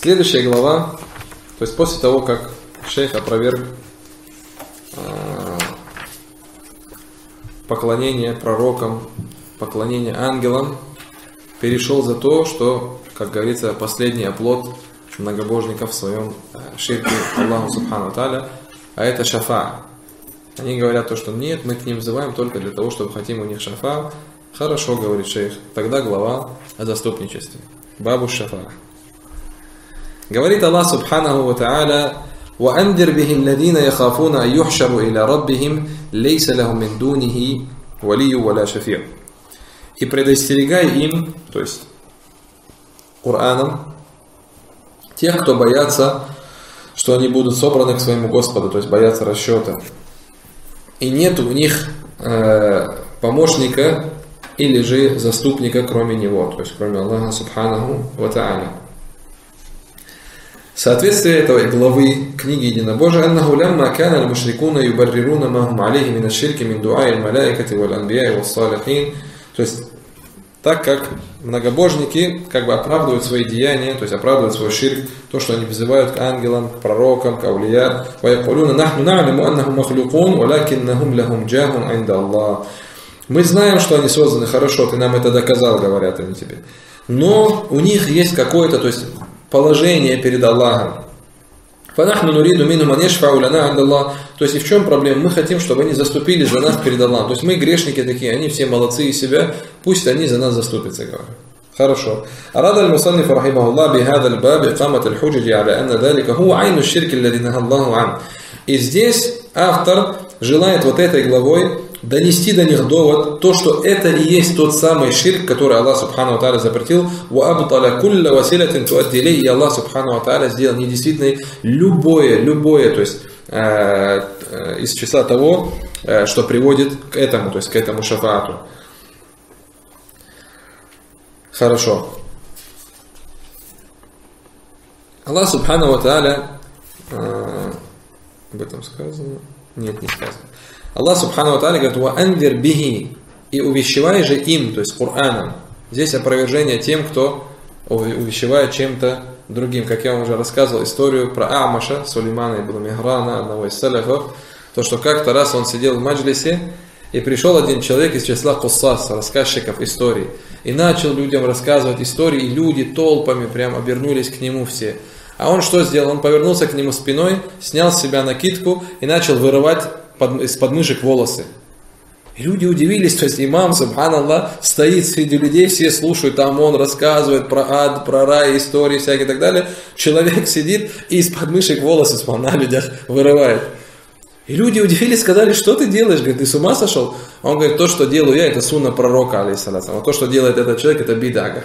Следующая глава, то есть после того, как шейх опроверг поклонение пророкам, поклонение ангелам, перешел за то, что, как говорится, последний оплот многобожников в своем ширке Аллаху Субхану Тааля, а это шафа. Они говорят то, что нет, мы к ним взываем только для того, чтобы хотим у них шафа. Хорошо, говорит шейх, тогда глава о заступничестве. Бабу шафа. Говорит Аллах Субханаху ва Тааля: وَأَنذِرْ بِهِ الَّذِينَ يَخَافُونَ أَن يُحْشَرُوا إِلَى رَبِّهِمْ لَيْسَ لَهُم مِّن دُونِهِ وَلِيٌّ وَلَا شَفِيعٌ. И предостерегай им, то есть Кораном, тех, кто боятся, что они будут собраны к своему Господу, то есть боятся расчета. И нет у них помощника или же заступника, кроме него, то есть кроме Аллаха Субханаху ва Тааля. Соответствие этой главы книги Единобожия: «Аннаху лямма кана аль-мушрикуна юбаррируна ма хум алейхи мин аш-ширки мин дуаи аль-малаикати валь-анбияи вас-салихин». То есть, так как многобожники как бы оправдывают свои деяния, то есть оправдывают свой ширк, то, что они взывают к ангелам, к пророкам, к аулия. «Ваякулуна нахну на'лиму аннаху махлюкун, валякиннахум лахум джахун инда Аллах». Мы знаем, что они созданы, хорошо, ты нам это доказал, говорят они тебе. Но у них есть какое-то, то есть положение перед Аллахом. فَنَحْنُ نُرِيدُ مِنْهُمْ أَنْ يَشْفَعُوا لَنَا عِنْدَ اللَّهِ. То есть и в чем проблема? Мы хотим, чтобы они заступились за нас перед Аллахом. То есть мы грешники такие, они все молодцы из себя, пусть они за нас заступятся, говорят. Хорошо. أراد المصنف رحمه الله بهذا الباب إقامة الحجج على أن ذلك هو عين الشرك الذي نهى الله عنه. И здесь автор желает вот этой главой донести до них довод, то, что это и есть тот самый ширк, который Аллах Субхану ва Тааля запретил. И Аллах Субхану ва Тааля сделал недействительной любое, то есть из числа того, что приводит к этому, то есть к этому шафаату. Хорошо. Аллах Субхану ва Тааля, об этом сказано? Нет, не сказано. Аллах Субхану ва Тааля говорит: «Ва'анвир бихи», и увещевай же им, то есть Кораном. Здесь опровержение тем, кто увещевает чем-то другим. Как я вам уже рассказывал историю про Амаша, Сулеймана ибн Михрана, одного из салафов, то, что как-то раз он сидел в маджлисе, и пришел один человек из числа куссас, рассказчиков историй, и начал людям рассказывать истории, и люди толпами прям обернулись к нему все. А он что сделал? Он повернулся к нему спиной, снял с себя накидку и начал вырывать из подмышек волосы. И люди удивились, то есть имам, субханаллах, стоит среди людей, все слушают, там он рассказывает про ад, про рай, истории всякие и так далее. Человек сидит и из подмышек волосы на людях вырывает. И люди удивились, сказали: что ты делаешь? Говорит: ты с ума сошел? Он говорит: то, что делаю я, это сунна пророка, алейхиссалату. А то, что делает этот человек, это бида.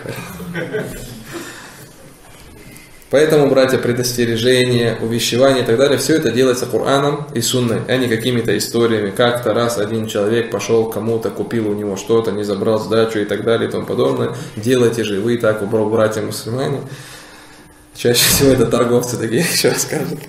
Поэтому, братья, предостережение, увещевание и так далее, все это делается Кораном и сунной, а не какими-то историями. Как-то раз один человек пошел кому-то, купил у него что-то, не забрал сдачу и так далее и тому подобное. Делайте же вы так, братья мусульмане. Чаще всего это торговцы такие еще расскажут.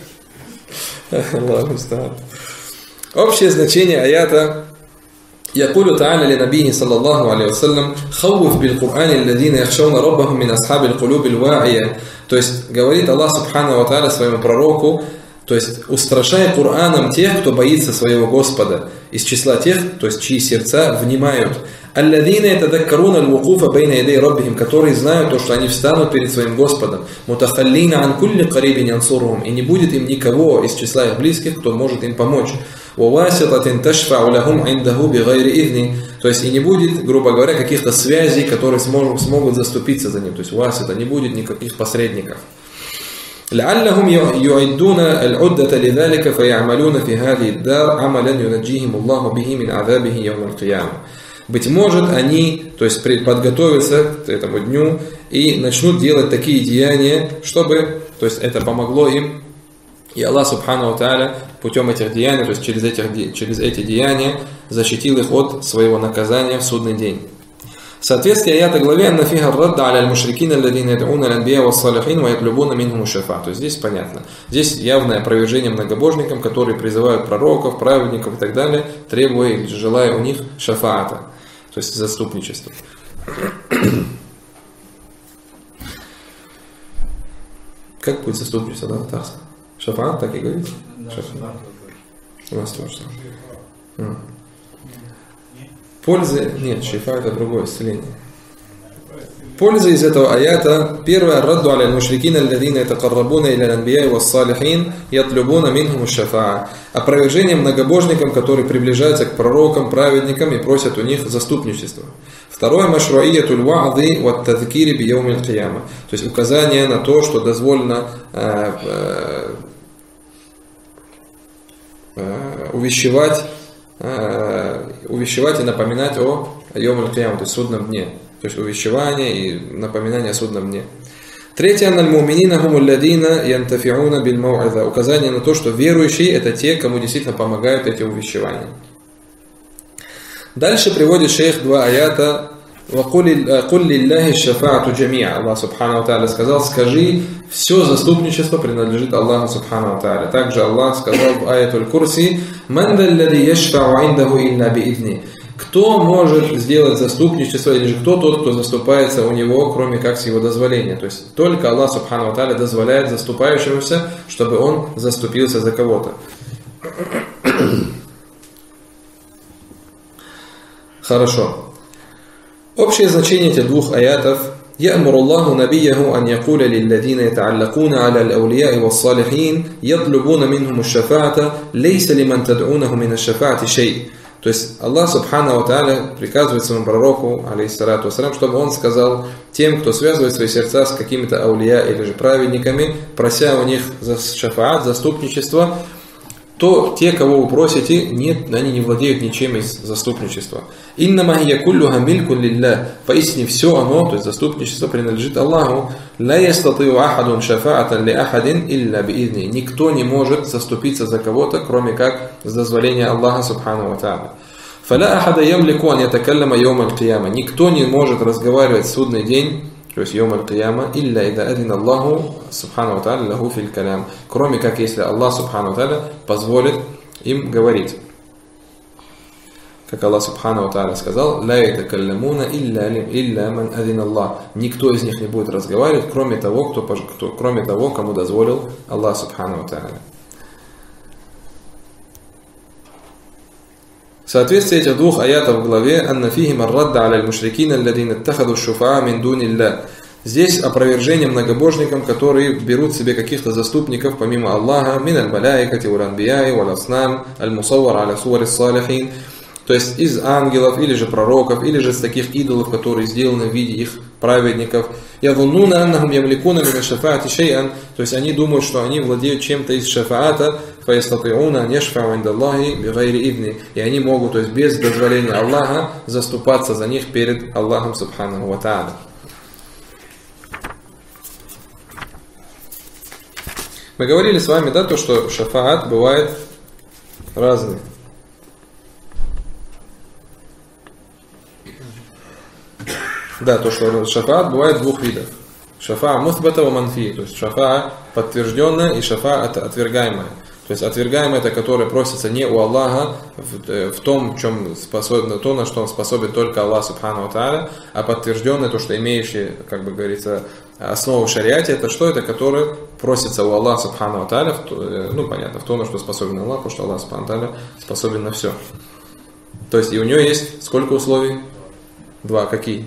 Общее значение аята: يقول تعالى لنبيه صلى الله عليه وسلم خوف بالقرآن الذين يخشون ربهم من أصحاب القلوب الواعية. То есть говорит Аллах Субхану ва Тааля своему пророку, то есть устрашай Кораном тех, кто боится своего Господа, из числа тех, то есть чьи сердца внимают. الذين يتذكرون الوقوف بين يدي ربهم, которые знают то, что они встанут перед своим Господом. متخلين عن كل قريب ينصرهم, и не будет им никого из числа их близких, кто может им помочь. وواسطة تشفع لهم عنده بغير إذن, то есть и не будет, грубо говоря, каких-то связей, которые смогут заступиться за ним. То есть васита, не будет никаких посредников. لعلهم يعدون العدة لذلك فيعملون في هذه الدار عملا ينجيهم الله به من عذابه يوم القيامة. Быть может, они, то есть подготовятся к этому дню и начнут делать такие деяния, чтобы, то есть это помогло им, и Аллах Субхану ва Тааля путем этих деяний, то есть через эти деяния защитил их от своего наказания в судный день. В соответствии аята главе: «Анна фиха радда аля аль-мушрикина алладина яд'уна аль-анбия вас-салихин ва ятлубуна минхум шафа». То есть здесь понятно. Здесь явное опровержение многобожникам, которые призывают пророков, праведников и так далее, требуя или желая у них шафаата, то есть заступничества. Как будет заступничество, да, татарское? Шафаат, так и говорит? Шафаат. У нас тоже самое. Пользы, нет, шифа это другое исцеление. Польза из этого аята. Первое. Радду аля мушрикина алладина ятакаррабуна иля анбияи вассалихин ятлюбуна минхум шафаа. Опровержение многобожникам, которые приближаются к пророкам, праведникам и просят у них заступничества. Второе. Машруиятуль ва'ды ват тадкири би яумил кияма. То есть указание на то, что дозволено увещевать и напоминать о яумил кияма, то есть судном дне. То есть увещевание и напоминание о судном дне. Третье. Указание на то, что верующие это те, кому действительно помогают эти увещевания. Дальше приводит шейх два аята. Аллах Субхану ва Тааля сказал: скажи, все заступничество принадлежит Аллаху Субхану ва Тааля. Также Аллах сказал в аятуль Курси: кто может сделать заступничество, или же кто тот, кто заступается у него, кроме как с его дозволения. То есть только Аллах Субхану ва Тааля дозволяет заступающемуся, чтобы он заступился за кого-то. Хорошо. Общее значение этих двух аятов: يأمر الله نبيه أن يقول للذين يتعلقون على الأولياء والصالحين يطلبون منهم الشفاعة ليس لمن تدعونه من الشفاعة شيء. То есть Аллах Субхану ва Тааля приказывает своему пророку, алейхиссалату вассалям, чтобы он сказал тем, кто связывает свои сердца с какими-то аулия или же праведниками, прося у них за шафаат, заступничество, то те, кого вы просите, нет, они не владеют ничем из заступничества. Иннама хия куллуха милькун лилля. Поистине все оно, то есть заступничество, принадлежит Аллаху. Ла ястатиу ахадун шафаатан ли ахадин илля биидни. Никто не может заступиться за кого-то, кроме как с дозволения Аллаха Субхану ва Тааля. Фаля ахада ямлику ан ятакаллама йоум аль-кияма. Никто не может разговаривать в судный день, то есть йоум аль-кияма, илля ида адин Аллаху Субхану ва Тааля лаху фил калям. Кроме как если Аллах Субхану ва Тааля позволит им говорить. Как Аллах Субхану ва Тааля сказал: «Ла ятакалламуна илля ман адин Аллах». Никто из них не будет разговаривать, кроме того, кому дозволил Аллах Субхану ва Тааля. Соответствие этих двух аятов в главе «Анна фихим ар-радда аля аль-мушрикина алладина иттахаду шуфаа мин дунилля». Здесь опровержение многобожникам, которые берут себе каких-то заступников помимо Аллаха, мин аль-малаикати вал-анбияи вал-аснам аль-мусаввар аля сувари салихин, то есть из ангелов, или же пророков, или же из таких идолов, которые сделаны в виде их праведников. Явуннуна аннахум ямликуна мин шафаати шей'ан, то есть они думают, что они владеют чем-то из шафаата, фаястатиуна яшфау индаллахи бигайри идни, и они могут, то есть без дозволения Аллаха, заступаться за них перед Аллахом Субхану ва Тааля. Мы говорили с вами, да, то, что шафаат бывает разный. Да, то, что шафаат бывает двух видов. Шафаа мусбата ва манфи, то есть шафаа подтвержденная и шафаа отвергаемая. То есть отвергаемое это, которое просится не у Аллаха в том, чем способен, то, на что он способен только Аллах Субхану ва Тааля, а подтвержденное, то, что имеющее, как бы говорится, основу в шариате, это что? Это которое просится у Аллаха Субхану ва Тааля, ну понятно, в том, на что способен Аллах, потому что Аллах Субхану ва Тааля способен на все. То есть и у него есть сколько условий? Два. Какие?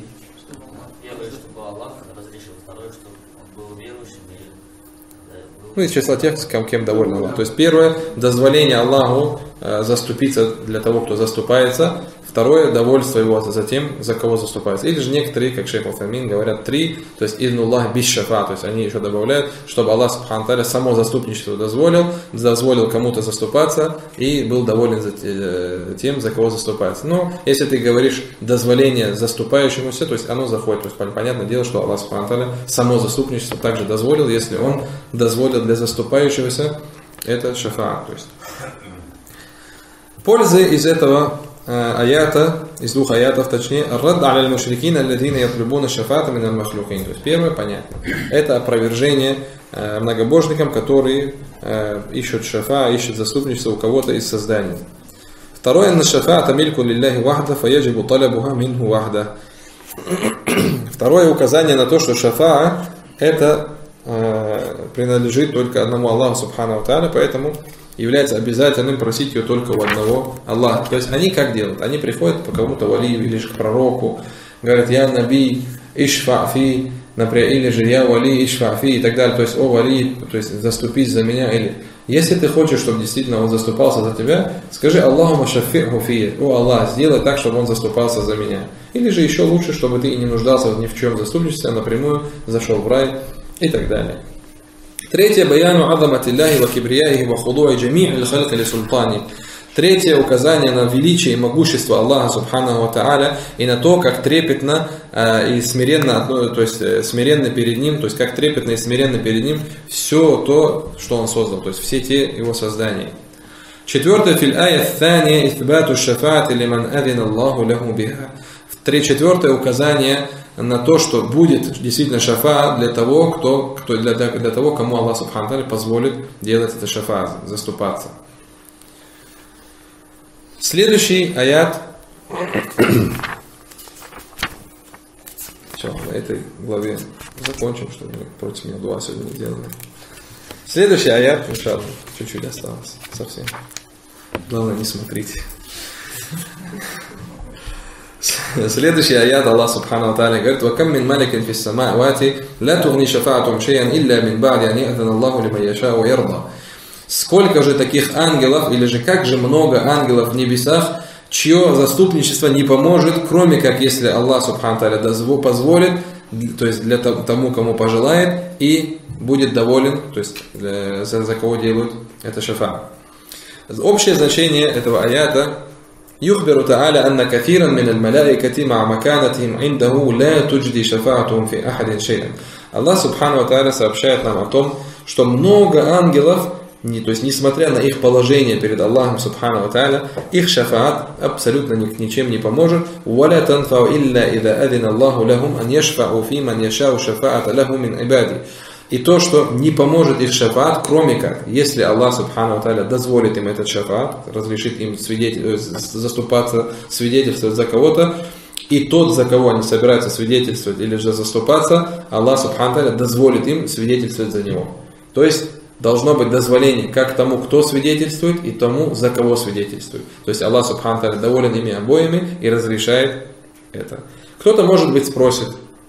Ну, из числа тех, кем доволен Аллах. То есть первое, дозволение Аллаху заступиться для того, кто заступается. Второе, довольство его за тем, за кого заступается. Или же некоторые, как шейх Утамин, говорят три, то есть изнуллах биш шафа, то есть они еще добавляют, чтобы Аллах Субхану Тааля само заступничество дозволил кому-то заступаться и был доволен за тем, за кого заступается. Но если ты говоришь дозволение заступающемуся, то есть оно заходит, то есть понятное дело, что Аллах Субхану Тааля само заступничество также дозволил, если он дозволил для заступающегося, это шафа. То есть пользы из этого аята, из двух аятов, точнее, «Ар-радд аля аль-мушрикина алладина ятлюбуна шафаата мин аль-махлюкин». То есть первое, понятно, это опровержение многобожникам, которые ищут шафа, ищут заступничество у кого-то из созданий. Второе, «Анна шафаата мильку лилляхи вахда, фаяджибу талабуха минху вахда». Второе указание на то, что шафа это принадлежит только одному Аллаху Субхану ва Тааля, поэтому является обязательным просить ее только у одного Аллаха. То есть они как делают? Они приходят по кому-то валию или же к пророку, говорят: я наби, ишфа'фи, например, или же я вали, ишфа'фи и так далее. То есть: о вали, то есть заступись за меня. Или если ты хочешь, чтобы действительно он заступался за тебя, скажи: Аллахума шаффи'ху фи, о Аллах, сделай так, чтобы он заступался за меня. Или же еще лучше, чтобы ты не нуждался ни в чем заступничестве, а напрямую зашел в рай и так далее. Третье, баяну азаматилляхи ва кибрияхи ва худуи джами'ил халки ли султани. Третье указание на величие и могущество Аллаха Субханаху ва Тааля и на то, как трепетно и смиренно, то есть смиренно перед Ним, то есть как трепетно и смиренно перед Ним все то, что Он создал, то есть все те Его создания. Четвертое, фил ая thания ithbatu шафаати лиман адина Аллаху лаху биха. Четвертое указание на то, что будет действительно шафа для того, для того, кому Аллах Субхану ва Тааля позволит делать это шафа, заступаться. Следующий аят. Все, на этой главе закончим, чтобы мы против меня дуа сегодня не делали. Следующий аят, иншаллах, чуть-чуть осталось, совсем. Главное, не смотрите. Следующий аят Аллах Субхану ва Тааля говорит: «Вакам мин маликин фис самавати, ла тугни шафаатум шейян илля мин ба'ди ан я'зана Аллаху лиман яша'у ва ярда». Сколько же таких ангелов, или же как же много ангелов в небесах, чье заступничество не поможет, кроме как если Аллах Субхану ва Тааля позволит, то есть для тому, кому пожелает, и будет доволен, то есть за кого делают это шафа. Общее значение этого аята: يخبر تعالى أن كثيرا من الملائكة مع مكانتهم عنده لا تجدي شفاعتهم في أحد شيئا. Аллах Субхану ва Тааля сообщает нам о том, что много ангелов, то есть несмотря на их положение перед Аллахом Субхану ва Тааля, их шафаат абсолютно ничем не поможет. ولا تنفع إلا إذا أذن الله لهم أن يشفعوا في من يشاء شفاعة له من عباده. И то, что не поможет их шафаат, кроме как, если Аллах Субхану ва Тааля дозволит им этот шафаат, разрешит им заступаться, свидетельствовать за кого-то, и тот, за кого они собираются свидетельствовать или же заступаться, Аллах Субхану ва Тааля дозволит им свидетельствовать за него. То есть должно быть дозволение как тому, кто свидетельствует, и тому, за кого свидетельствует. То есть Аллах Субхану ва Тааля доволен ими обоими и разрешает это. Кто-то, может быть, спросит: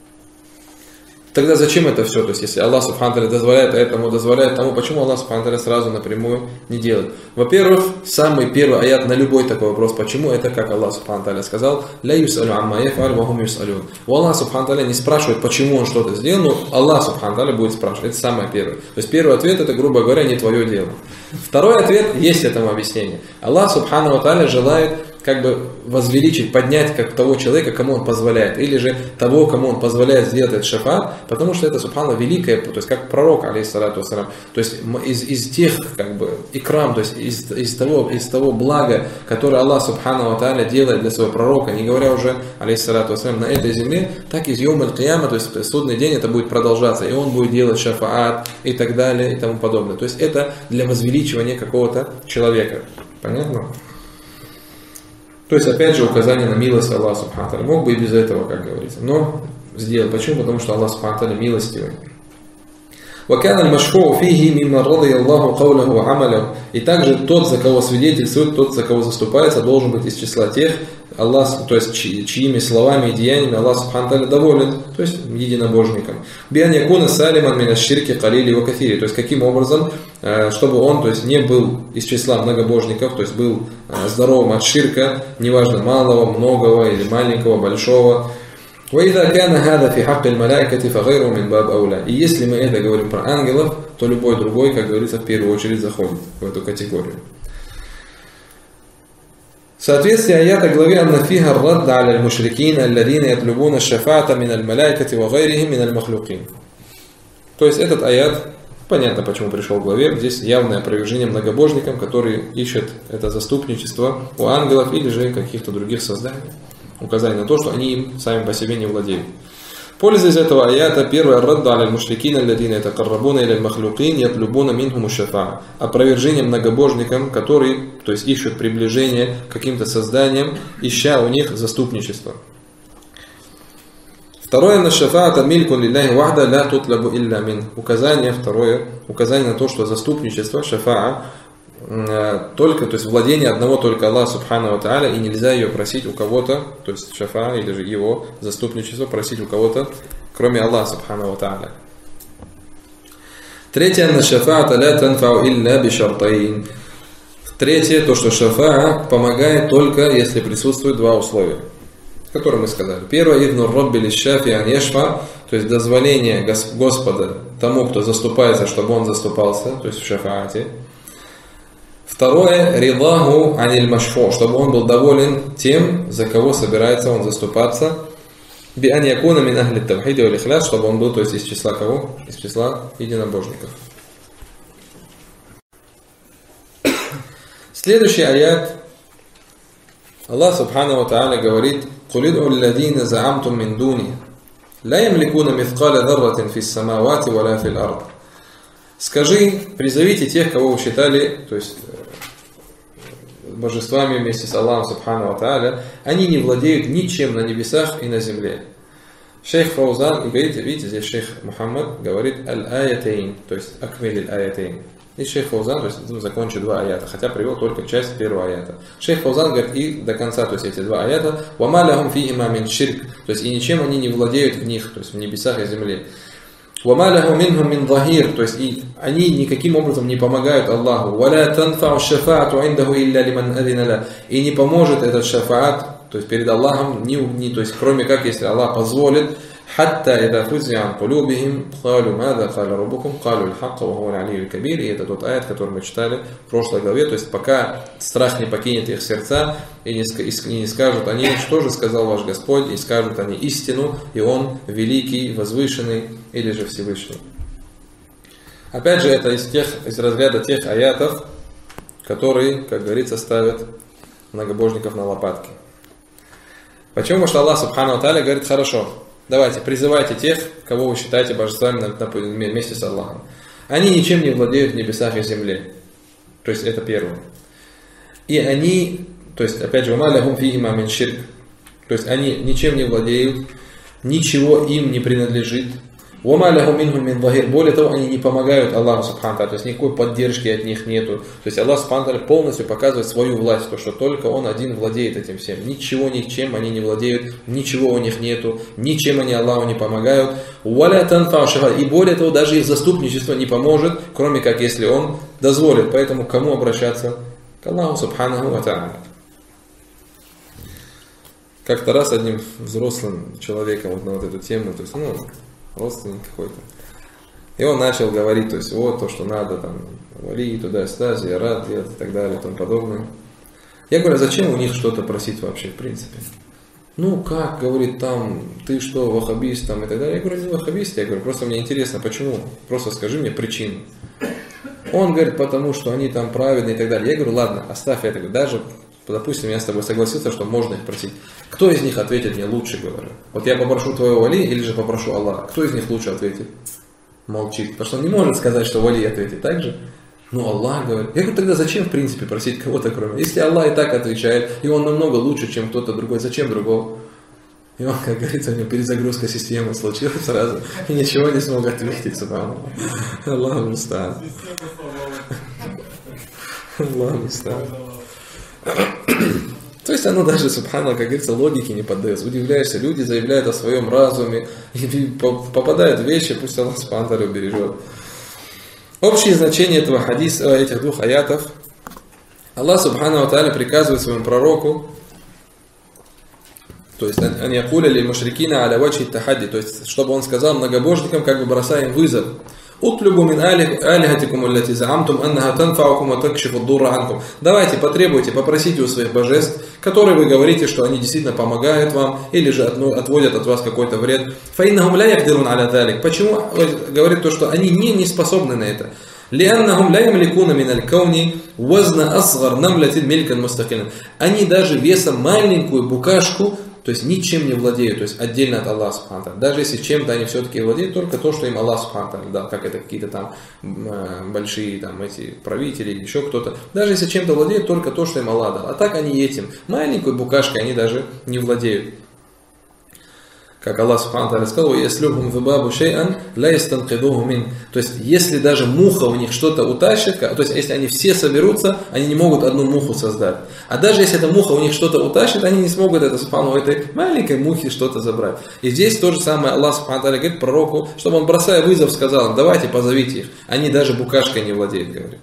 тогда зачем это все? То есть, если Аллах Субхану ва Тааля дозволяет этому, дозволяет тому, почему Аллах Субхану ва Тааля сразу напрямую не делает? Во-первых, самый первый аят на любой такой вопрос, почему, это как Аллах Субхану ва Тааля сказал: «Ля юсалю амма яфалю ва хум юсалюн». У Аллаха Субхану ва Тааля не спрашивает, почему он что-то сделал, но Аллах Субхану ва Тааля будет спрашивать. Это самое первое. То есть, первый ответ, это, грубо говоря, не твое дело. Второй ответ, есть этому объяснение. Аллах Субхану ва Тааля желает как бы возвеличить, поднять как того человека, кому он позволяет, или же того, кому он позволяет сделать этот шафаат, потому что это, субхана, великое, то есть как пророк, алейхиссалату вассалям, то есть из тех, как бы, икрам, то есть из того блага, которое Аллах Субхану ва Тааля делает для своего пророка, не говоря уже, алейхиссалату вассалям, на этой земле, так из йом аль-кияма, то есть в судный день это будет продолжаться, и он будет делать шафаат и так далее и тому подобное. То есть это для возвеличивания какого-то человека. Понятно? То есть, опять же, указание на милость Аллаха Субхану ва Тааля. Мог бы и без этого, как говорится, но сделал. Почему? Потому что Аллах Субхану ва Тааля милостивый. وَكَانَ الْمَشْفُوعُ فِيهِ مِمَّنْ رَضِيَ اللَّهُ قَوْلَهُ وَعَمَلَهُ. И также тот, за кого свидетельствует, тот, за кого заступается, должен быть из числа тех, Аллах, то есть чьими словами и деяниями Аллах Субхану ва Тааля доволен, то есть единобожником. بِأَنْ يَكُونَ سَالِمًا مِنَ الشِّرْكِ قَلِيلِ وَكَثِيرِ. То есть каким образом, чтобы он, то есть не был из числа многобожников, то есть был здоровым от ширка, неважно малого, многого или маленького, большого. وَإِذَا كَانَ هَذَا فِي حَقِّ الْمَلَائِكَةِ فَغَيْرُهُ مِنْ بَابِ أَوْلَى. И если мы это говорим про ангелов, то любой другой, как говорится, в первую очередь заходит в эту категорию. Соответствие аята главе «Анна фиха ар-радд аля аль-мушрикин, алладина ятлубуна шафаата мин аль-малайкати ва гайрихим мин аль-махлюкин». То есть этот аят, понятно, почему пришел в главе, здесь явное опровержение многобожникам, которые ищут это заступничество у ангелов или же каких-то других созданий. Указание на то, что они им сами по себе не владеют. Польза из этого аята: первое, ар-радд аля аль-мушрикин, алладина ятакаррабуна иля аль-махлюкин ятлубуна минхум аш-шафаа. Опровержение многобожникам, которые, то есть ищут приближение к каким-то созданиям, ища у них заступничество. Второе, на шафаата милькун лилляхи вахда ля тутлабу илля мин. Указание второе, указание на то, что заступничество, шафаа, только, то есть владение одного только Аллаха субхану ва тааля, и нельзя ее просить у кого-то, то есть шафаа или же его заступничество просить у кого-то, кроме Аллаха субхану ва тааля. Третье, на шафаата ля танфау илля бишартайн. Третье, то, что шафаа помогает только, если присутствуют два условия, которые мы сказали. Первое, идну робби лишафи ан яшфа, то есть дозволение Господа тому, кто заступается, чтобы он заступался, то есть в шафаате. Второе, ридаху аниль машфу, чтобы он был доволен тем, за кого собирается он заступаться. Би ан якуна мин ахли тавхиди валь ихляс, чтобы он был, то есть из числа кого? Из числа единобожников. Следующий аят. Аллах субхану ва тааля говорит: «Куль ид'у алладина за'амтум мин дуни, ла ямликуна мithqala дharratin фис самавати ва ла фил ард». Скажи, призовите тех, кого вы считали, то есть божествами вместе с Аллахом субхану ва тааля, они не владеют ничем на небесах и на земле. Шейх Фаузан, и видите, здесь шейх Мухаммад говорит аль-аятейн, то есть акмиль аль-аятейн. И шейх Фаузан, то есть закончит два аята, хотя привел только часть первого аята. Шейх Фаузан говорит и до конца, то есть эти два аята, «Вама лахум фихима мин ширк», то есть и ничем они не владеют в них, то есть в небесах и земле. «Вама лаху минхум мин захир», то есть и они никаким образом не помогают Аллаху. «Валя танфау шафаату индаху илля лиман адина ла», и не поможет этот шафаат, то есть перед Аллахом, то есть кроме как, если Аллах позволит, حتى إذا فزع عن قلوبهم قالوا ماذا قال ربكم قالوا الحق وهو العلي الكبير. И это тот аят, который мы читали в прошлой главе. То есть пока страх не покинет их сердца и не скажут они, что же сказал ваш Господь, и скажут они истину, и Он великий, возвышенный или же Всевышний. Опять же, это из разряда тех аятов, которые, как говорится, ставят многобожников на лопатки. Почему? Потому что Аллах субхану ва тааля говорит: хорошо, давайте, призывайте тех, кого вы считаете божествами вместе с Аллахом. Они ничем не владеют в небесах и земле. То есть это первое. И они, то есть опять же, «Вама лахум фихима мин ширк», то есть они ничем не владеют, ничего им не принадлежит. «Вама лахум минхум мин захир», более того, они не помогают Аллаху субхану ва тааля, то есть никакой поддержки от них нету. То есть Аллах субхану ва тааля полностью показывает свою власть, то что только Он один владеет этим всем. Ничего ничем они не владеют, ничего у них нету, ничем они Аллаху не помогают. «Валя танфау шафаат», и более того, даже их заступничество не поможет, кроме как если Он дозволит. Поэтому к кому обращаться? К Аллаху субхану ва тааля. Как-то раз одним взрослым человеком вот на вот эту тему, то есть, родственник какой-то. И он начал говорить, то есть, вот то, что надо, там, вали туда-сюда, зиярат делать и так далее, и тому подобное. Я говорю, а зачем у них что-то просить вообще, в принципе? Ну, как, говорит, там, ты что, ваххабист, там, и так далее. Я говорю, не ваххабист, я говорю, просто мне интересно, почему? Просто скажи мне причину. Он говорит, потому что они там праведные и так далее. Я говорю, ладно, оставь это, даже, допустим, я с тобой согласился, что можно их просить. Кто из них ответит мне лучше, говорю? Вот я попрошу твоего вали или же попрошу Аллаха? Кто из них лучше ответит? Молчит. Потому что он не может сказать, что вали ответит так же. Ну, Аллах говорит. Я говорю, тогда зачем в принципе просить кого-то кроме? Если Аллах и так отвечает, и он намного лучше, чем кто-то другой, зачем другого? И он, как говорится, у него перезагрузка системы случилась сразу, и ничего не смог ответить. Аллах муста'ан. Аллах муста'ан. То есть оно даже, субханаллах, как говорится, логике не поддается. Удивляешься, люди заявляют о своем разуме, и попадают в вещи, пусть Аллах субхану ва тааля убережет. Общее значение этого хадиса, этих двух аятов. Аллах субхану ва тааля приказывает своему пророку, то есть ан якуля лиль мушрикина аля ваджхи тахадди, то есть чтобы он сказал многобожникам, как бы бросая им вызов. «Утлюбу мин алихатикум аллати заамтум аннаха танфаукум ва такшифу дурра анкум». Давайте, потребуйте, попросите у своих божеств, которые вы говорите, что они действительно помогают вам, или же отводят от вас какой-то вред. «Фаиннахум ля якдирун аля талик». Почему говорит то, что они не способны на это? «Лианнахум ля ямликуна мин аль-кауни вазна асгар намлятин милькан мустакилан». Они даже весом маленькую букашку, то есть ничем не владеют, то есть отдельно от Аллаха субхану ва тааля. Даже если чем-то они все-таки владеют, только то, что им Аллах субхану ва тааля дал, как это какие-то там большие там эти правители или еще кто-то. Даже если чем-то владеют, только то, что им Аллах дал. А так они этим маленькой букашкой они даже не владеют. Как Аллах Субхану ва Тааля сказал: «Яслюбхум зубабу шей'ан ла ястанқидуху мин». То есть, если даже муха у них что-то утащит, то есть, если они все соберутся, они не могут одну муху создать. А даже если эта муха у них что-то утащит, они не смогут это, Субхану, у этой маленькой мухи что-то забрать. И здесь то же самое Аллах Субхану ва Тааля говорит пророку, чтобы он, бросая вызов, сказал: давайте, позовите их. Они даже букашкой не владеют, говорит.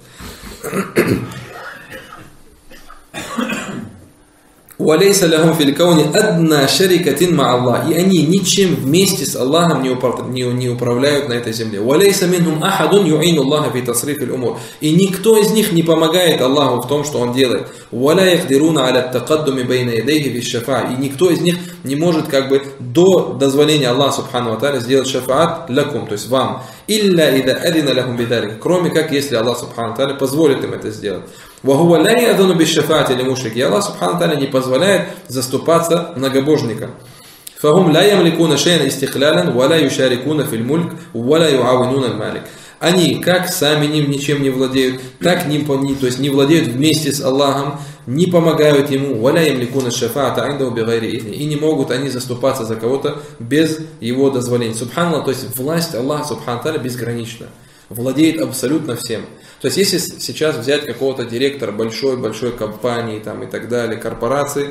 وَلَيْسَ لَهُمْ فِي الْكَوْنِ أَدْنَى شَرِكَةٍ مَعَ اللَّهِ. И они ничем вместе с Аллахом не управляют на этой земле. وَلَيْسَ مِنْهُمْ أَحَدٌ يُعِينُ اللَّهَ فِي تَصْرِيفِ الْأُمُورِ. И никто из них не помогает Аллаху в том, что он делает. وَلَا يَقْدِرُونَ عَلَى التَّقَدُّمِ بَيْنَ يَدَيْهِ بِالشَّفَاعِ. И никто из них не может до дозволения Аллаха Субхану ва Тааля сделать шафаат лакум, то есть вам. إِلَّا إِذَا أَذِنَ لَهُمْ بِذَلِكَ. Кроме как, если Аллах Субхану ва Тааля позволит им это сделать. وَهُوَ لَا يَأْذُنُ بِالشَّفَاعَةِ لِمُشْرِكٍ. И Аллах Субхану ва Тааля не позволяет заступаться многобожникам. فَهُمْ لَا يَمْلِكُونَ شَيْئًا إِسْتِقْلَالًا وَلَا يُشَارِكُونَ فِي الْمُلْكِ وَلَا يُعَاوِنُونَ الْمَالِكَ. Они как сами ничем не владеют, так то есть не владеют вместе с Аллахом, не помогают ему, وَلَا يَمْلِكُونَ الشَّفَاعَةَ عِنْدَهُ بِغَيْرِ إِذْنِهِ. И не могут они заступаться за кого-то без его дозволения. Субханаллах, то есть власть Аллаха Субхану ва Тааля безгранична. Владеет абсолютно всем. То есть, если сейчас взять какого-то директора большой компании там, и так далее, корпорации,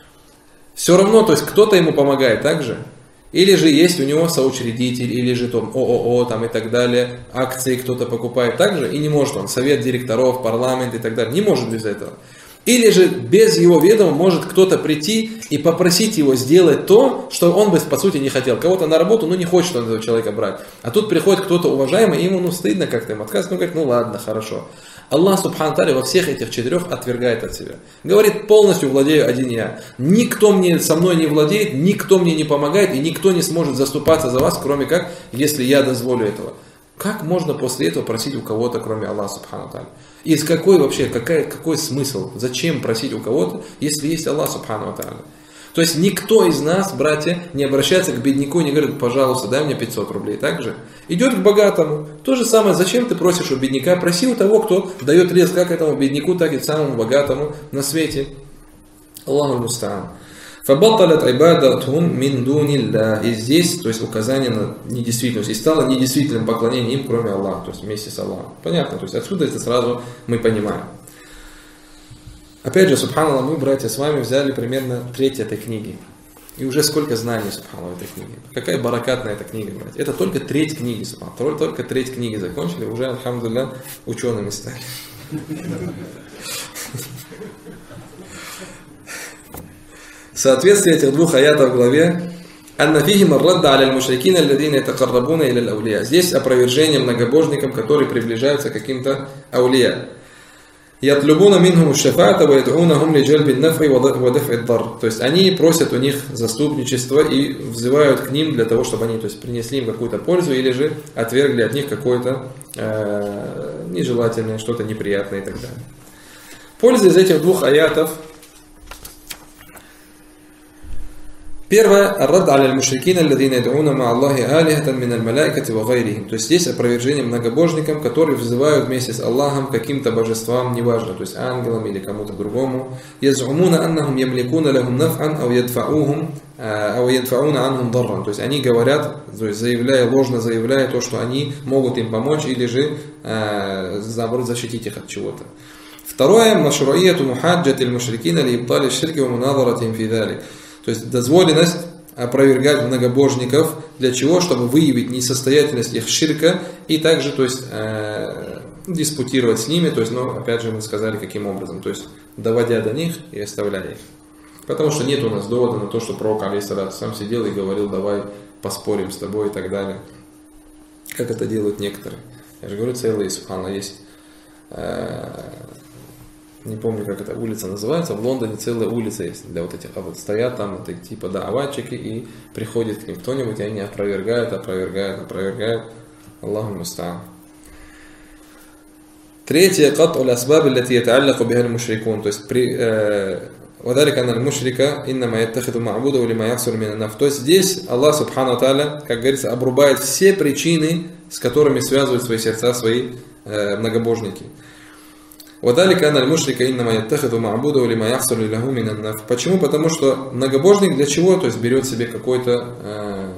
все равно, то есть кто-то ему помогает также. Или же есть у него соучредитель, или же там ООО там, и так далее, акции кто-то покупает также, и не может он, совет директоров, парламент и так далее, не может без этого. Или же без его ведома может кто-то прийти и попросить его сделать то, что он бы по сути не хотел. Кого-то на работу, не хочет он этого человека брать. А тут приходит кто-то уважаемый, и ему стыдно как-то им отказывать. Говорит: ладно, хорошо. Аллах Субхану ва Тааля во всех этих 4 отвергает от себя. Говорит: полностью владею один я. Никто со мной не владеет, никто мне не помогает, и никто не сможет заступаться за вас, кроме как, если я дозволю этого. Как можно после этого просить у кого-то, кроме Аллаха Субхану ва Тааля? И с какой вообще, какой смысл? Зачем просить у кого-то, если есть Аллах Субхану ва Тааля? То есть никто из нас, братья, не обращается к бедняку и не говорит: пожалуйста, дай мне 500 рублей. Так же? Идет к богатому. То же самое, зачем ты просишь у бедняка? Проси у того, кто дает риск как этому бедняку, так и самому богатому на свете. Аллаху мустаан. فَبَطَّلَتْ عِبَادَتْهُمْ مِنْ دُونِ اللَّهِ. И здесь, то есть указание на недействительность. И стало недействительным поклонение им, кроме Аллаха, то есть вместе с Аллахом. Понятно, то есть отсюда это сразу мы понимаем. Опять же, субханаллах, мы, братья, с вами взяли примерно треть этой книги. И уже сколько знаний, субханаллах, этой книги. Какая баракатная эта книга, братья. Это только треть книги, субханаллах. Только треть книги закончили, уже, альхамдулилля, учеными стали. Соответствие этих 2 аятов в главе «Анна фихим ар-радда аля аль-мушрикина алладина ятакаррабуна иля аль-аулия». Здесь опровержение многобожникам, которые приближаются к каким-то аулия. «Ятлюбуна минхум шафаата ва яд'унахум ли джальби нафи ва даф'i ад-дар». То есть они просят у них заступничество и взывают к ним для того, чтобы они, то есть, принесли им какую-то пользу или же отвергли от них какое-то нежелательное, что-то неприятное и так далее. Польза из этих 2 аятов. Первое, ар-радд аля аль-мушрикина алладина яд'уна ма Аллахи алихатан мин аль-малаикати ва гайрихим. То есть здесь опровержение многобожникам, которые взывают вместе с Аллахом каким-то божествам, неважно, то есть ангелам или кому-то другому. Яз'умуна аннахум ямликуна лахум наф'ан ау ядфa'уна анхум дарран. То есть они говорят, то есть ложно заявляя то, что они могут им помочь или же наоборот защитить их от чего-то. Второе, машру'iяту мухаджати аль-мушрикина ли ибтали аш-ширки ва муназаратихим фи залик. То есть дозволенность опровергать многобожников. Для чего? Чтобы выявить несостоятельность их ширка и также, то есть, диспутировать с ними. То есть, опять же мы сказали каким образом. То есть доводя до них и оставляя их. Потому что нет у нас довода на то, что пророк алейхиссалату сам сидел и говорил: давай поспорим с тобой и так далее. Как это делают некоторые. Я же говорю, целые, субханаллах, есть. Не помню, как эта улица называется, в Лондоне целая улица есть для вот этих, вот стоят там вот типа дааватчики и приходит к ним кто-нибудь, и они опровергают. Аллаху мустаан. Третье, кат аль-асбаб аллати ятааллаку биха аль-мушрикун. То есть وذلك أن المشرك إنما يتخذ معبوده لما يحصل من النفع. То есть здесь Аллах Субхану ва Тааля, как говорится, обрубает все причины, с которыми связывают свои сердца свои многобожники. وذلك أن المشرك إنما يتخذ معبوده لما يحصل له من النفع. Почему? Потому что многобожник для чего? То есть берет себе какой-то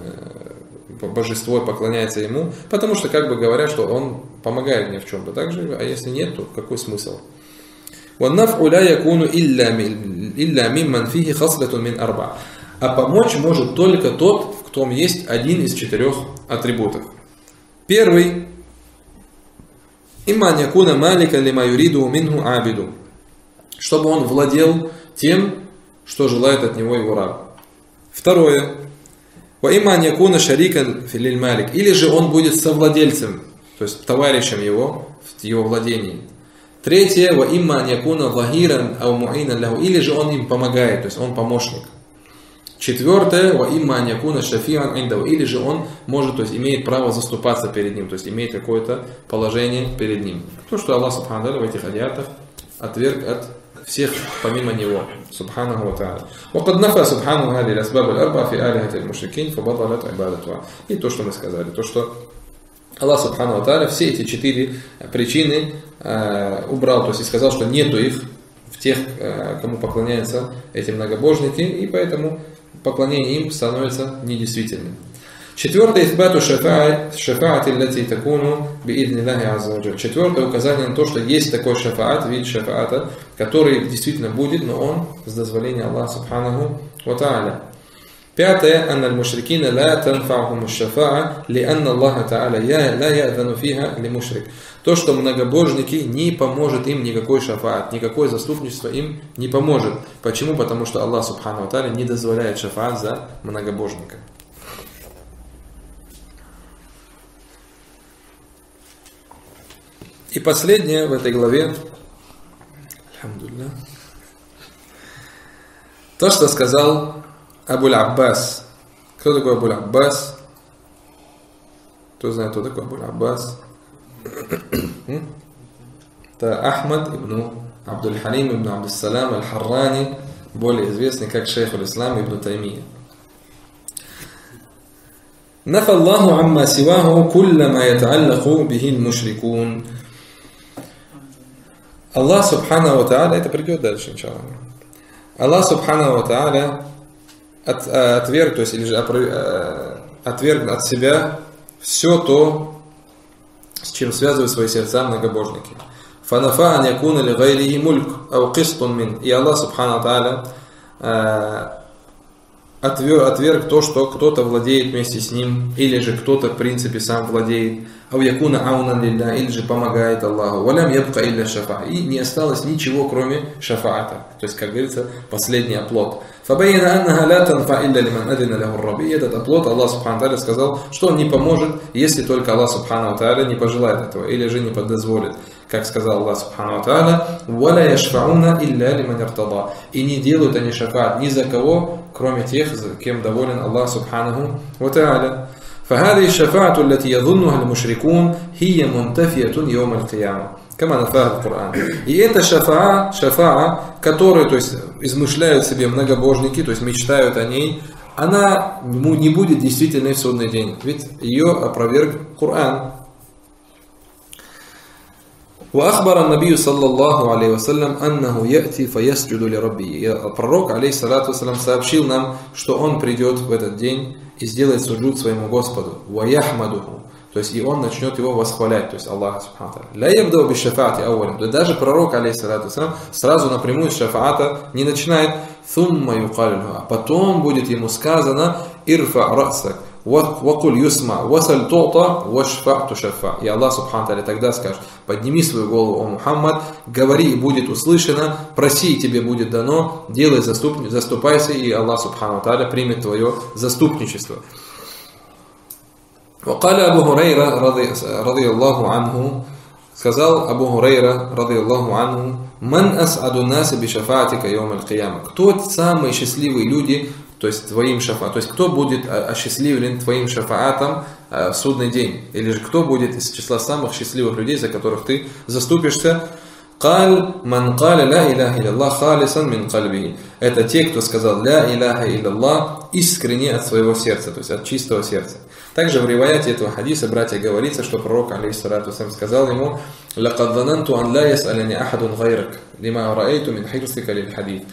божество и поклоняется ему, потому что как бы говорят, что он помогает мне в чем-то. Также, а если нет, то какой смысл? وَالنَّفْعُ لَا يَكُونُ إِلَّا مِمَّنْ فِيهِ خَصْلَةٌ مِنْ أَرْبَعٍ. А помочь может только тот, в ком есть один из 4 атрибутов. Первый. «Имман якуна малика лима юриду минху абиду». Чтобы он владел тем, что желает от него его раб. Второе. «Ва имман якуна шарикан филиль малик». Или же он будет совладельцем, то есть товарищем его в его владении. Третье. «Ва имман якуна захиран ау муинан лаху». Или же он им помогает, то есть он помощник. Четвертое, «Ва имман якуна шафиан индау». Или же он может, то есть имеет право заступаться перед ним, то есть имеет какое-то положение перед ним. То, что Аллах Субхану в этих аятах отверг от всех помимо него, Субханаху ва Та'аля. وَقَدْ نَفَى سُبْحَانَهُ هَذِهِ الْأَسْبَابَ الْأَرْبَعَ فِي آلِهَةِ الْمُشْرِكِينَ فَبَطَلَتْ عِبَادَتُهَا. И то, что мы сказали, то, что Аллах Субхану ва Та'аля все эти 4 причины убрал, то есть и сказал, что нету их в тех, кому поклоняются эти многобожники, и поэтому поклонение им становится недействительным. Четвертое, ифбату шафаати лати такуну биидни Аллахи азза ва джаль. Четвертое указание на то, что есть такой шафаат, вид шафаата, который действительно будет, но он с дозволения Аллаха Субханаху ва Та'аля. Пятое, анна аль-мушрикина ла танфа'ухум аш-шафа'a ли'анна Аллаха Та'аля ла я'зану фиха ли-мушрик. То, что многобожники не поможет им никакой шафаат, никакое заступничество им не поможет. Почему? Потому что Аллах Субхану ва Та'аля не дозволяет шафаат за многобожника. И последнее в этой главе, альхамдулилlah, то, что сказал Абуль-Аббас. Кто такой Абуль-Аббас? Кто знает, кто такой Абуль-Аббас? Это Ахмад ибн Абдуль-Халим ибн Абдус-Салам аль-Харрани, более известный как шейх аль-Ислам ибн Таймия. نفى الله عما سواه كل ما يتعلق به المشركون. Аллах Субхану ва Та'аля, это придет дальше, иншаллах. Аллах Субхану ва Та'аля отверг, то есть или же отверг от себя все то, с чем связывают свои сердца многобожники. فَنَفَا أَنْ يَكُونَ لِغَيْرِهِ مُلْكٌ أَوْ قِسْطٌ مِنْ. И Аллах Субхану ва Та'аля отверг то, что кто-то владеет вместе с ним, или же кто-то в принципе сам владеет, или же помогает Аллаху, и не осталось ничего, кроме шафаата, то есть, как говорится, последний оплот. И этот оплот Аллах Субхану ва Та'аля сказал, что он не поможет, если только Аллах Субхану ва Та'аля не пожелает этого, или же не подозволит. Как сказал Аллах Субхану ва Та'аля, и не делают они шафаат ни за кого, кроме тех, за кем доволен Аллах Субханаху ва Та'аля. فهذه الشفاعة التي يظنها المشركون هي منتفية يوم القيامة كما نفاها القرآن. И это шафаа, которую, то есть, измышляют себе многобожники, то есть мечтают о ней, она не будет действительной в судный день, ведь ее опроверг Коран. وأخبر النبي صلى الله عليه وسلم أنه يأتي فيسجد لربه. Пророк, алейхиссалату вассалям, сообщил нам, что он придет в этот день и сделает суджуд своему Господу. وَيَحْمَدُهُ. То есть и он начнет его восхвалять, то есть Аллаха Субхану ва Та'аля. لا يبدأ بالشفاعة أولا. Да даже пророк, алейхиссалату вассалям, сразу напрямую с шафаата не начинает. ثُمَّ يُقَالُ لَهُ. А потом будет ему сказано «Ирфа расак». وَقُلْ يُسْمَعْ وَسَلْ تُعْطَى وَشْفَعْ تُشَفَّعْ. И Аллах Субхану ва Та'аля тогда скажет: подними свою голову, о Мухаммад, говори, и будет услышано, проси, и тебе будет дано, делай, заступайся, и Аллах Субхану ва Та'аля примет твое заступничество. وقال أبو هريرة رضي الله عنه, сказал Абу Хурайра رضي الله عنه: «Ман ас'аду наси би шафаатика йоум аль-кияма». Кто самые счастливые люди, то есть твоим шафаатом, то есть кто будет осчастливлен твоим шафаатом в судный день, или же кто будет из числа самых счастливых людей, за которых ты заступишься. «Каль ман каля ла иляха илlallah халисан мин кальбихи». Это те, кто сказал ля иляха илlallah искренне от своего сердца, то есть от чистого сердца. Также в риваяте этого хадиса, братья, говорится, что пророк, алейхиссалату вассалям, сказал ему: «Лакад зананту ан ла яс'аляни ахадун гайрак, лима раайту мин хирсика лиль хадис».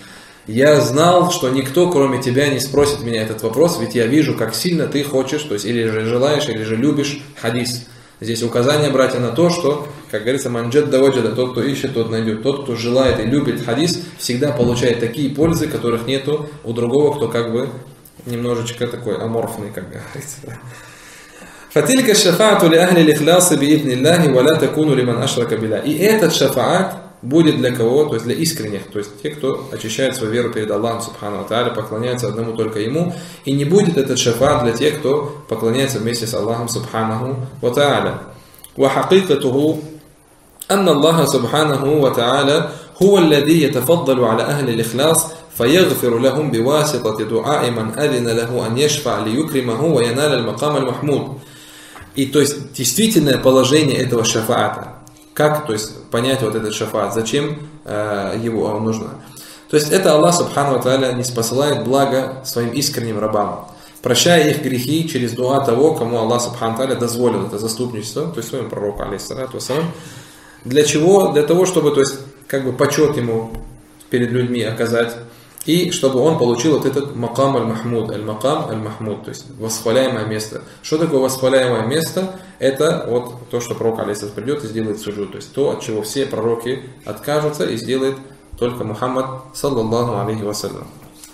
я знал, что никто, кроме тебя, не спросит меня этот вопрос, ведь я вижу, как сильно ты хочешь, то есть или же желаешь, или же любишь хадис. Здесь указание, братья, на то, что, как говорится, манджад даваджада, тот, кто ищет, тот найдет. Тот, кто желает и любит хадис, всегда получает такие пользы, которых нету у другого, кто как бы немножечко такой аморфный, как говорится. Фатилька шафаату ли ахли лихлясы биидни Аллахи валя такуну лиман ашрака билля. И этот шафаат будет для кого? То есть для искренних, то есть те, кто очищает свою веру перед Аллахом Субхану ва Тааля, поклоняется одному только Ему. И не будет этот шафаат для тех, кто поклоняется вместе с Аллахом Субхану ва Тааля. Ва хакикатуху أن الله سبحانه وتعالى هو الذي يتفضل على أهل الإخلاص فيغفر لهم بواسطة دعاء من أذن له أن يشفع ليكرمه وينال المقام المحمود. И то есть действительное положение этого шафаата. Как, то есть, понять вот этот шафаат, зачем его нужно? То есть это Аллах Субхану ва Тааля не спосылает благо своим искренним рабам, прощая их грехи через дуа того, кому Аллах Субхану ва Тааля дозволил это заступничество, то есть своему пророку, алейхиссалату вассалам. Для чего? Для того, чтобы, то есть, как бы почет ему перед людьми оказать, и чтобы он получил вот этот макам аль-махмуд, аль-макам аль-махмуд, то есть восхваляемое место. Что такое восхваляемое место? Это вот то, что пророк алейхиссалам придет и сделает суджуд, то есть то, от чего все пророки откажутся, и сделает только Мухаммад саллаллаху алейхи вассалям.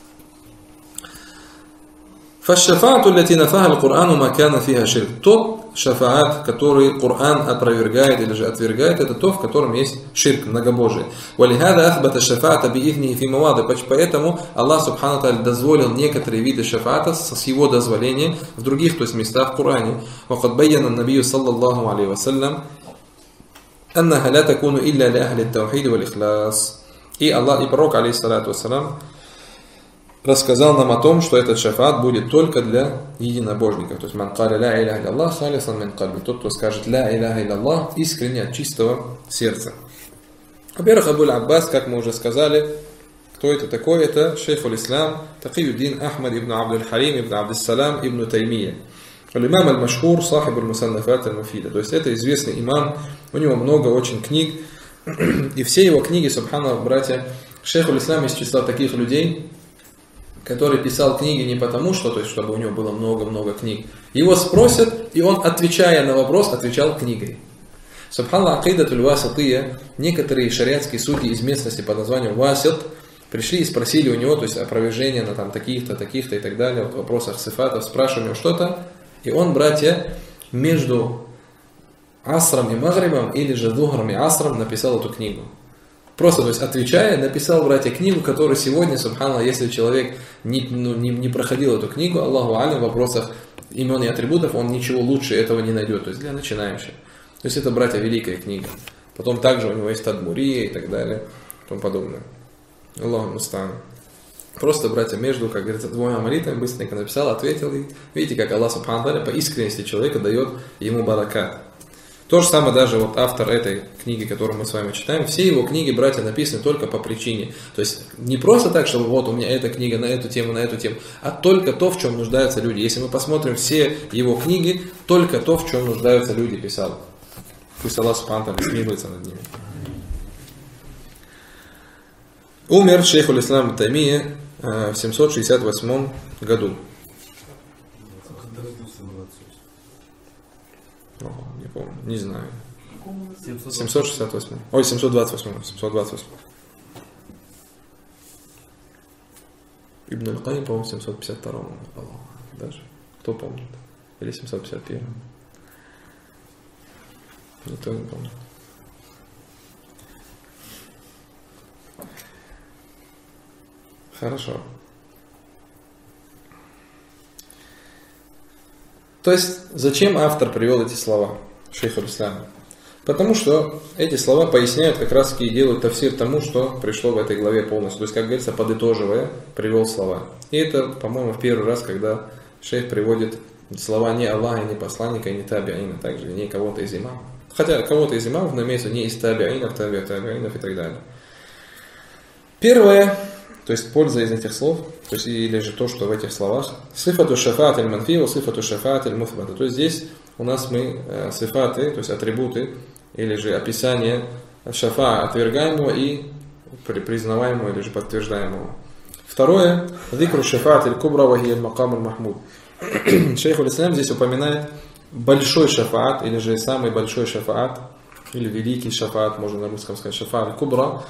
Фашшафаату лати нафаха аль-Курану ма кана фиха ширк. Тот шафаат, который Коран опровергает или же отвергает, это то, в котором есть ширк, многобожие. Валихада ахбата шафаата биидни фи мавады. Поэтому Аллах Субхану ва Тааля дозволил некоторые виды шафаата с его дозволения в других, то есть местах в Коране. Вакад байяна набию саллаллаху алейхи вассалям аннаха ла такуну илля ли ахли ат-таухид валь ихлас. И Аллах, и пророк алейхиссалату вассалам рассказал нам о том, что этот шафаат будет только для единобожников. То есть ман каля ля иляха илlallah халисан мин кальби. Тот, кто скажет ля иляха илlallah искренне от чистого сердца. Во-первых, Абуль Аббас, как мы уже сказали, кто это такой? Это шейх аль-Ислам Такиюддин Ахмад ибн Абдуль-Халим ибн Абдус-Салам ибн Таймия. Аль-Имам аль-Машхур сахиб аль-Мусаннафат аль-Муфида. То есть это известный имам, у него много очень книг, и все его книги, субханаллах, братья, шейх аль-Ислам из числа таких людей, который писал книги не потому, что, то есть, чтобы у него было много-много книг. Его спросят, и он, отвечая на вопрос, отвечал книгой. Субханаллах, акидатуль васития, некоторые шариатские судьи из местности под названием Васит пришли и спросили у него, то есть опровержение на там таких-то, таких-то и так далее, в вопросах сифатов, спрашивали у него что-то, и он, братья, между асром и магрибом, или же духром и асром написал эту книгу. Просто, то есть, отвечая, написал, братья, книгу, которую сегодня, субханаллах, если человек не проходил эту книгу, Аллаху алям, в вопросах имен и атрибутов, он ничего лучше этого не найдет, то есть для начинающих. То есть это, братья, великая книга. Потом также у него есть Тадмурия и так далее, и тому подобное. Аллаху муста'ан. Просто, братья, между, как говорится, двумя молитвами быстренько написал, ответил, и видите, как Аллах субхану ва тааля по искренности человека дает ему баракат. То же самое даже вот автор этой книги, которую мы с вами читаем, все его книги, братья, написаны только по причине. То есть не просто так, чтобы вот у меня эта книга на эту тему, а только то, в чем нуждаются люди. Если мы посмотрим все его книги, только то, в чем нуждаются люди, писал. Пусть Аллах субхану ва тааля смилуется над ними. Умер шейх аль-Ислам Таймия в 768 году. Не помню, не знаю. 768. Ой, 728. 728. Ибн аль-Кайим, по-моему, 752. Даже. Кто помнит? Или 751. Никто не помнит. Хорошо. То есть, зачем автор привел эти слова, шейх аль-Ислам? Потому что эти слова поясняют, как раз таки и делают тафсир тому, что пришло в этой главе полностью. То есть, как говорится, подытоживая, привел слова. И это, по-моему, в первый раз, когда шейх приводит слова не Аллаха, не посланника, не табиаина, также не кого-то из имамов. Хотя кого-то из имамов, но имеется не из табиаинов, табиаинов и так далее. Первое, то есть польза из этих слов, то есть или же то, что в этих словах, сифату шафаат аль-манфи, сифату шафаат аль-муфбата. То есть здесь у нас мы сифаты, то есть атрибуты, или же описание шафа отвергаемого и признаваемого, или же подтверждаемого. Второе, зикру шафаат аль-кубра ва хия аль-макам аль-махмуд. Шейх аль-Ислам здесь упоминает большой шафаат, или же самый большой шафаат, или великий шафаат, можно на русском сказать, шафаат аль-кубра.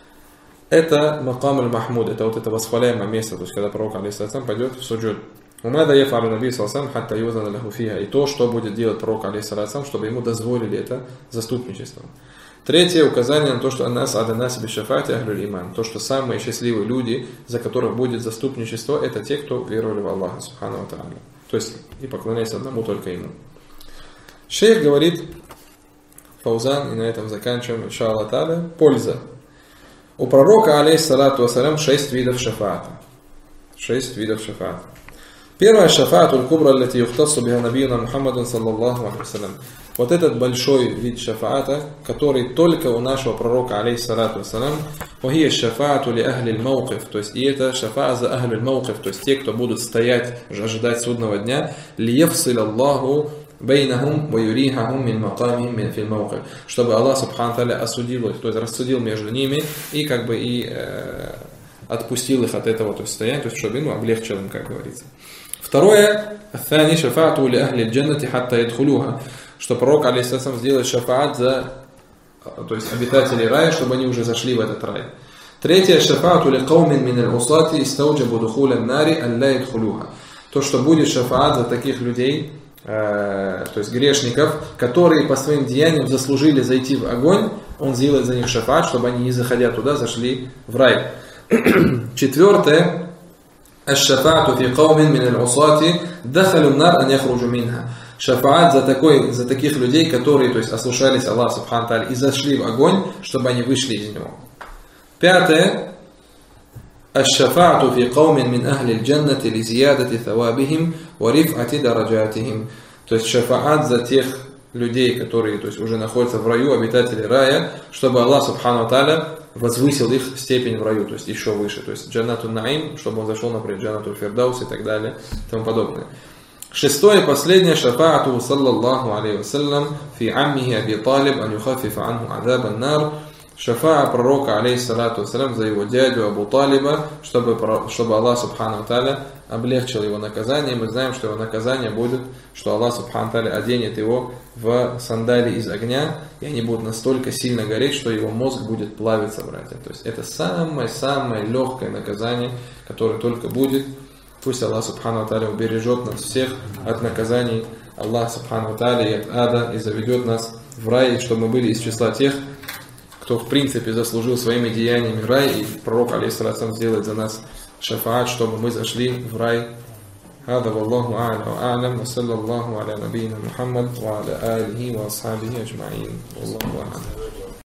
Это макам аль-махмуд, это вот это восхваляемое место, то есть когда пророк алейхиссалям пойдет в суджуд. Умада яфалю наби саллаллаху хатта юзана лаху фиха. И то, что будет делать пророк алейхиссалям, чтобы ему дозволили это заступничество. Третье указание на то, что аннас аданас бишафати ахлюль иман. То, что самые счастливые люди, за которых будет заступничество, это те, кто веровали в Аллаха субхану ва тааля. То есть и поклоняясь одному только ему. Шейх говорит, Фаузан, и на этом заканчиваем, иншаллах тааля, польза. У пророка, алейхиссалату вассалям, 6 видов шафаата. 6 видов шафаата. Первое шафаат аль-кубра, аллати юхтассу биха набиюна Мухаммадан саллаллаху алейхи вассалям. Вот этот большой вид шафаата, который только у нашего пророка, алейхиссалату вассалям, вахия шафаату ли ахли аль-маукиф, то есть и это шафаат за ахли аль-маукиф, то есть те, кто будут стоять, ожидать судного дня, ли яфсил Аллаху бейнахум ва юрихахум мин макамихим мин фил маукиф, чтобы Аллах субхану та'аля осудил их, то есть рассудил между ними и как бы и отпустил их от этого то есть, состояния, то есть чтобы им облегчил им, как говорится. Второе, الثاني شفاعة لأهل الجنة حتى يدخلوها, что пророк алейхиссалям сделает шафаат за, то есть обитателей рая, чтобы они уже зашли в этот рай. Третье, шафаату ликаумин мин аль-усати истауджабу духуля нари алла ядхулуха, то, что будет шафаат за таких людей, то есть грешников, которые по своим деяниям заслужили зайти в огонь, он сделает за них шафаат, чтобы они, не заходя туда, зашли в рай. Четвертое, الشفاعة في قوم من العصاة دخلوا النار أن يخرجوا منها. Шафаат за таких людей, которые, то есть, ослушались Аллаха субхану та'аля и зашли в огонь, чтобы они вышли из него. Пятое. الشفاعة في قوم من أهل الجنة لزيادة ثوابهم ورفعة درجاتهم. То есть шафаат за тех людей, которые, то есть, уже находятся в раю, обитатели рая, чтобы Аллах субхану та'аля возвысил их степень в раю, то есть еще выше, то есть джаннату наим, чтобы он зашел, например, джаннату фирдаус и так далее, и тому подобное. Шестое и последнее, шафаату саллаллаху алейхи вассалям фи аммихи Аби Талиб ан юхаффифа анху азаб ан-нар. Шафаа пророка алейхиссалату вассалям за его дядю Абу Талиба, чтобы Аллах субхану та'аля облегчил его наказание. Мы знаем, что его наказание будет, что Аллах субхану та'аля оденет его в сандали из огня, и они будут настолько сильно гореть, что его мозг будет плавиться, братья. То есть это самое легкое наказание, которое только будет. Пусть Аллах субхану та'аля убережет нас всех от наказаний Аллах субхану та'аля и от ада, и заведет нас в рай, чтобы мы были из числа тех, кто в принципе заслужил своими деяниями рай, и пророк алейхиссалям сделает за нас шафаат, чтобы мы зашли в рай. هذا والله أعلم وصلى الله على نبينا محمد وعلى آله وأصحابه أجمعين والله أعلم.